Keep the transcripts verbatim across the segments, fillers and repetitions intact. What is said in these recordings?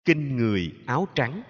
Kinh người áo trắng.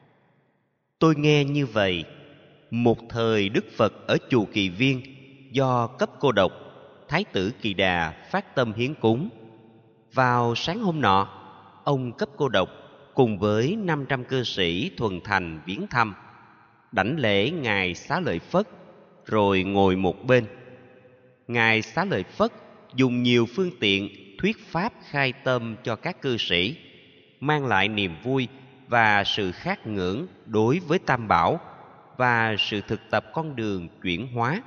Tôi nghe như vậy, một thời Đức Phật ở chùa Kỳ Viên do cấp cô độc, Thái tử Kỳ Đà phát tâm hiến cúng. Vào sáng hôm nọ, ông cấp cô độc cùng với năm trăm cư sĩ thuần thành viếng thăm, đảnh lễ ngài Xá Lợi Phất, rồi ngồi một bên. Ngài Xá Lợi Phất dùng nhiều phương tiện thuyết pháp khai tâm cho các cư sĩ, mang lại niềm vui và sự khát ngưỡng đối với Tam Bảo và sự thực tập con đường chuyển hóa.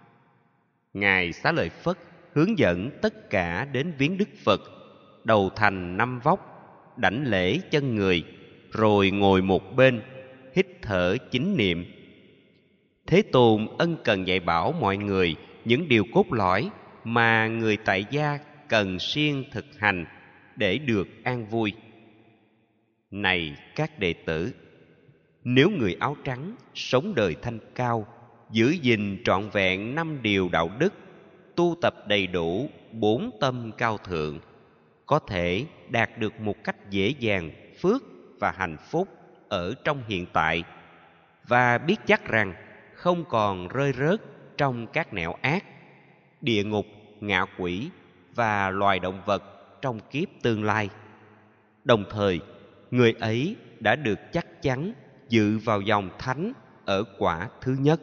Ngài Xá Lợi Phất hướng dẫn tất cả đến viếng Đức Phật, đầu thành năm vóc, đảnh lễ chân người, rồi ngồi một bên, hít thở chính niệm. Thế Tôn ân cần dạy bảo mọi người những điều cốt lõi mà người tại gia cần siêng thực hành để được an vui. Này các đệ tử, nếu người áo trắng sống đời thanh cao, giữ gìn trọn vẹn năm điều đạo đức, tu tập đầy đủ bốn tâm cao thượng, có thể đạt được một cách dễ dàng phước và hạnh phúc ở trong hiện tại, và biết chắc rằng không còn rơi rớt trong các nẻo ác, địa ngục, ngạ quỷ và loài động vật trong kiếp tương lai. Đồng thời, người ấy đã được chắc chắn dự vào dòng thánh ở quả thứ nhất.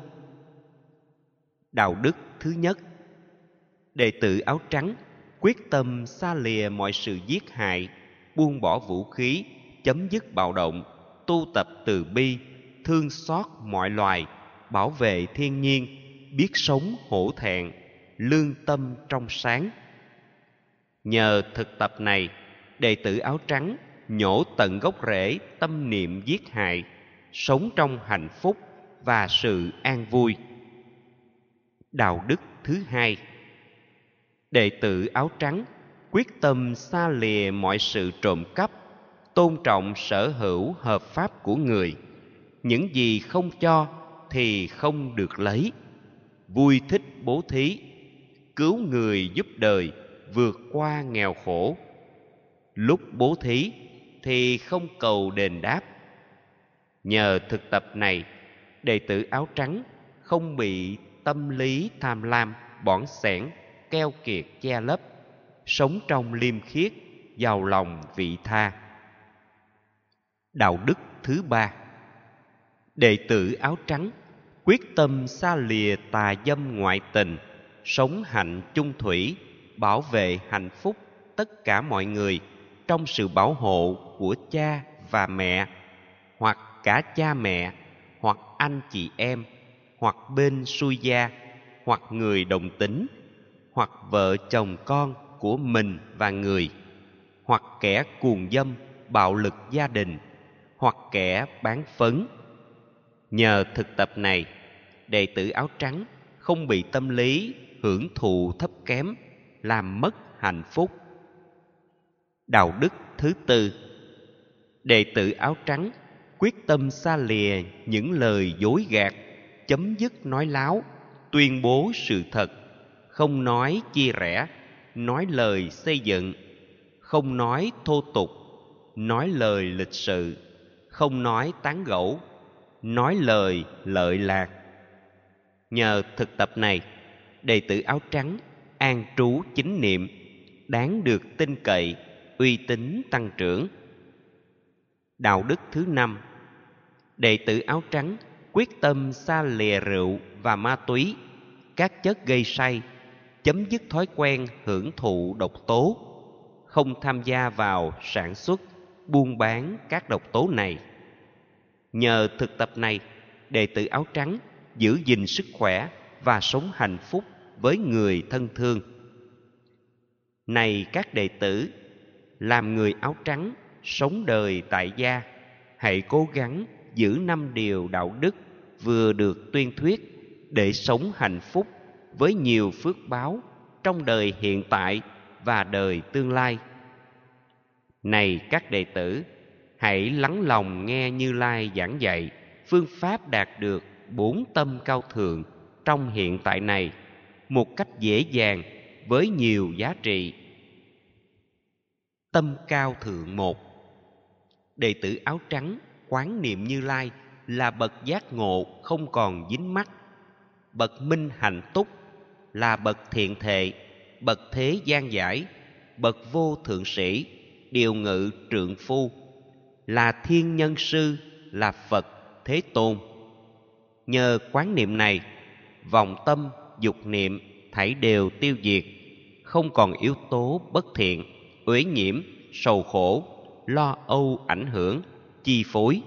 Đạo đức thứ nhất. Đệ tử áo trắng quyết tâm xa lìa mọi sự giết hại, buông bỏ vũ khí, chấm dứt bạo động, tu tập từ bi, thương xót mọi loài, bảo vệ thiên nhiên, biết sống hổ thẹn, lương tâm trong sáng. Nhờ thực tập này, đệ tử áo trắng nhổ tận gốc rễ tâm niệm giết hại, sống trong hạnh phúc và sự an vui. Đạo đức thứ hai. Đệ tử áo trắng quyết tâm xa lìa mọi sự trộm cắp, tôn trọng sở hữu hợp pháp của người. Những gì không cho thì không được lấy. Vui thích bố thí, cứu người giúp đời, vượt qua nghèo khổ. Lúc bố thí thì không cầu đền đáp. Nhờ thực tập này, đệ tử áo trắng không bị tâm lý tham lam, bỏng sẻn, keo kiệt che lấp, sống trong liêm khiết, giàu lòng vị tha. Đạo đức thứ ba. Đệ tử áo trắng quyết tâm xa lìa tà dâm ngoại tình, sống hạnh chung thủy, bảo vệ hạnh phúc tất cả mọi người trong sự bảo hộ của cha và mẹ, hoặc cả cha mẹ, hoặc anh chị em, hoặc bên xuôi gia, hoặc người đồng tính, hoặc vợ chồng con của mình và người, hoặc kẻ cuồng dâm, bạo lực gia đình, hoặc kẻ bán phấn. Nhờ thực tập này, đệ tử áo trắng không bị tâm lý hưởng thụ thấp kém, làm mất hạnh phúc. Đạo đức thứ tư. Đệ tử áo trắng quyết tâm xa lìa những lời dối gạt, chấm dứt nói láo, tuyên bố sự thật, không nói chia rẽ, nói lời xây dựng, không nói thô tục, nói lời lịch sự, không nói tán gẫu, nói lời lợi lạc. Nhờ thực tập này, đệ tử áo trắng an trú chính niệm, đáng được tin cậy, uy tín tăng trưởng. Đạo đức thứ năm. Đệ tử áo trắng quyết tâm xa lìa rượu và ma túy, các chất gây say, chấm dứt thói quen hưởng thụ độc tố, không tham gia vào sản xuất, buôn bán các độc tố này. Nhờ thực tập này, đệ tử áo trắng giữ gìn sức khỏe và sống hạnh phúc với người thân thương. Này các đệ tử, làm người áo trắng, sống đời tại gia, hãy cố gắng giữ năm điều đạo đức vừa được tuyên thuyết để sống hạnh phúc với nhiều phước báo trong đời hiện tại và đời tương lai. Này các đệ tử, hãy lắng lòng nghe Như Lai giảng dạy phương pháp đạt được bốn tâm cao thượng trong hiện tại này một cách dễ dàng với nhiều giá trị. Tâm cao thượng một. Đệ tử áo trắng quán niệm Như Lai là bậc giác ngộ không còn dính mắc, bậc minh hạnh túc, là bậc thiện thệ, bậc thế gian giải, bậc vô thượng sĩ, điều ngự trượng phu, là thiên nhân sư, là Phật Thế Tôn. Nhờ quán niệm này, vọng tâm, dục niệm thảy đều tiêu diệt, không còn yếu tố bất thiện, uế nhiễm, sầu khổ, lo âu ảnh hưởng, chi phối.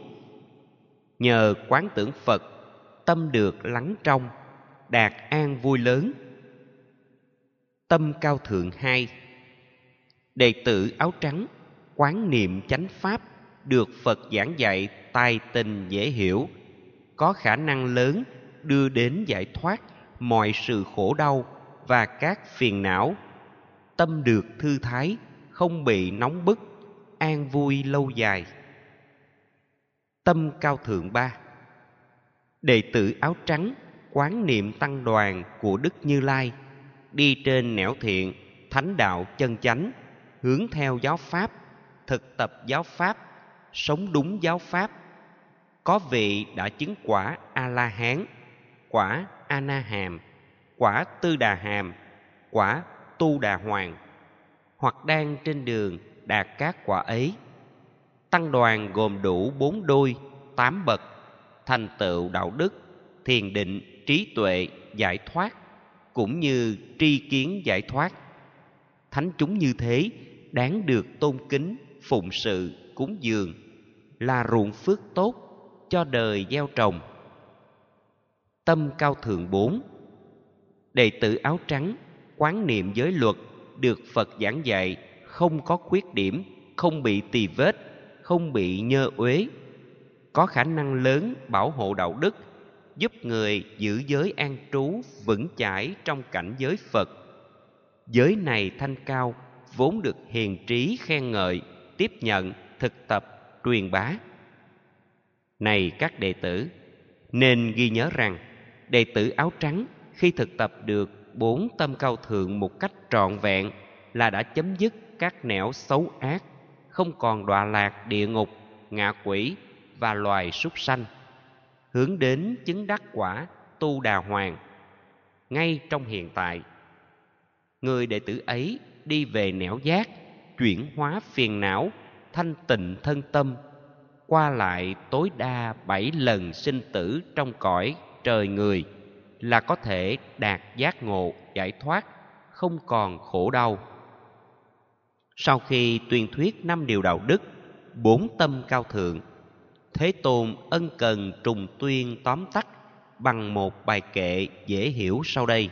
Nhờ quán tưởng Phật, tâm được lắng trong, đạt an vui lớn. Tâm cao thượng hai. Đệ tử áo trắng quán niệm chánh pháp, được Phật giảng dạy tài tình dễ hiểu, có khả năng lớn đưa đến giải thoát mọi sự khổ đau và các phiền não. Tâm được thư thái, không bị nóng bức, an vui lâu dài. Tâm cao thượng ba. Đệ tử áo trắng quán niệm tăng đoàn của Đức Như Lai, đi trên nẻo thiện, thánh đạo chân chánh, hướng theo giáo pháp, thực tập giáo pháp, sống đúng giáo pháp. Có vị đã chứng quả A-la-hán, quả A-na-hàm, quả Tư Đà Hàm, quả Tu Đà Hoàng, hoặc đang trên đường đạt các quả ấy. Tăng đoàn gồm đủ bốn đôi, tám bậc, thành tựu đạo đức, thiền định, trí tuệ, giải thoát, cũng như tri kiến giải thoát. Thánh chúng như thế đáng được tôn kính, phụng sự, cúng dường, là ruộng phước tốt cho đời gieo trồng. Tâm cao thượng bốn. Đệ tử áo trắng quán niệm giới luật, được Phật giảng dạy, không có khuyết điểm, không bị tì vết, không bị nhơ uế, có khả năng lớn bảo hộ đạo đức, giúp người giữ giới an trú vững chãi trong cảnh giới Phật. Giới này thanh cao, vốn được hiền trí khen ngợi, tiếp nhận, thực tập, truyền bá. Này các đệ tử, nên ghi nhớ rằng đệ tử áo trắng khi thực tập được bốn tâm cao thượng một cách trọn vẹn là đã chấm dứt các nẻo xấu ác, không còn đọa lạc địa ngục, ngạ quỷ và loài súc sanh, hướng đến chứng đắc quả Tu Đà Hoàng ngay trong hiện tại. Người đệ tử ấy đi về nẻo giác, chuyển hóa phiền não, thanh tịnh thân tâm, qua lại tối đa bảy lần sinh tử trong cõi trời người, là có thể đạt giác ngộ giải thoát, không còn khổ đau. Sau khi tuyên thuyết năm điều đạo đức, bốn tâm cao thượng, Thế Tôn ân cần trùng tuyên tóm tắt bằng một bài kệ dễ hiểu sau đây.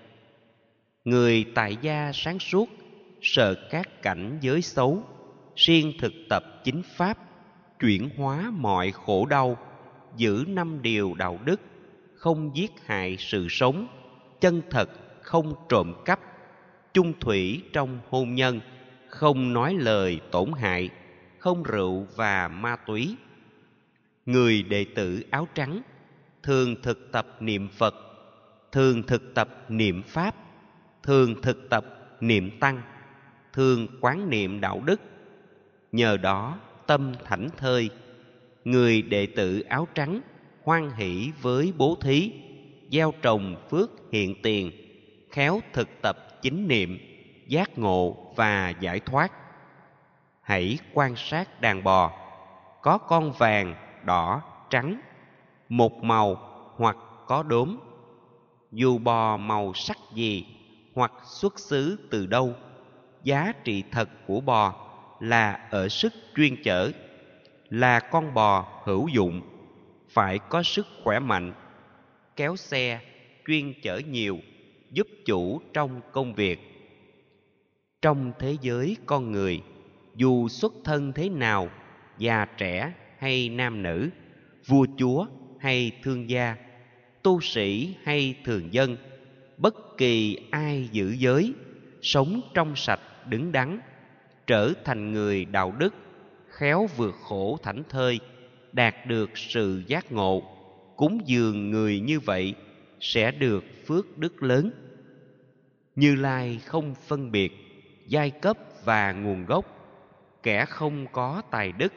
Người tại gia sáng suốt, sợ các cảnh giới xấu, siêng thực tập chính pháp, chuyển hóa mọi khổ đau, giữ năm điều đạo đức, không giết hại sự sống, chân thật không trộm cắp, chung thủy trong hôn nhân, không nói lời tổn hại, không rượu và ma túy. Người đệ tử áo trắng thường thực tập niệm Phật, thường thực tập niệm Pháp, thường thực tập niệm Tăng, thường quán niệm đạo đức. Nhờ đó tâm thảnh thơi, người đệ tử áo trắng hoan hỷ với bố thí, gieo trồng phước hiện tiền, khéo thực tập chính niệm, giác ngộ và giải thoát. Hãy quan sát đàn bò, có con vàng, đỏ, trắng, một màu hoặc có đốm. Dù bò màu sắc gì hoặc xuất xứ từ đâu, giá trị thật của bò là ở sức chuyên chở, là con bò hữu dụng, phải có sức khỏe mạnh, kéo xe, chuyên chở nhiều, giúp chủ trong công việc. Trong thế giới con người, dù xuất thân thế nào, già trẻ hay nam nữ, vua chúa hay thương gia, tu sĩ hay thường dân, bất kỳ ai giữ giới, sống trong sạch đứng đắn, trở thành người đạo đức, khéo vượt khổ thảnh thơi, đạt được sự giác ngộ, cúng dường người như vậy sẽ được phước đức lớn. Như Lai không phân biệt giai cấp và nguồn gốc, kẻ không có tài đức,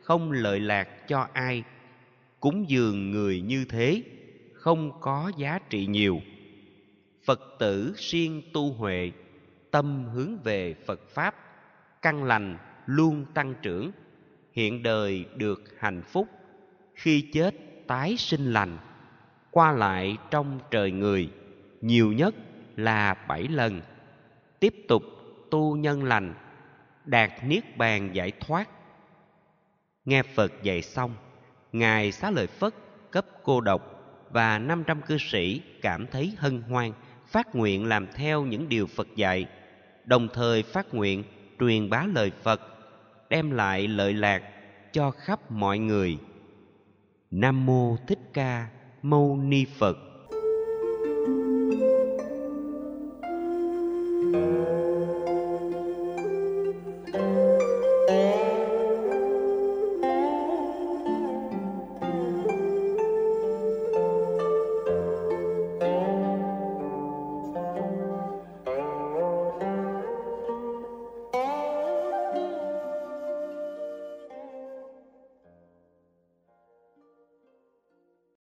không lợi lạc cho ai. Cúng dường người như thế không có giá trị nhiều. Phật tử siêng tu huệ, tâm hướng về Phật Pháp, căn lành luôn tăng trưởng, hiện đời được hạnh phúc, khi chết tái sinh lành, qua lại trong trời người, nhiều nhất là bảy lần, tiếp tục tu nhân lành, đạt niết bàn giải thoát. Nghe Phật dạy xong, Ngài Xá Lợi Phất, Cấp Cô Độc và năm trăm cư sĩ cảm thấy hân hoan, phát nguyện làm theo những điều Phật dạy, đồng thời phát nguyện truyền bá lời Phật, đem lại lợi lạc cho khắp mọi người. Nam Mô Thích Ca Mâu Ni Phật. Thank you.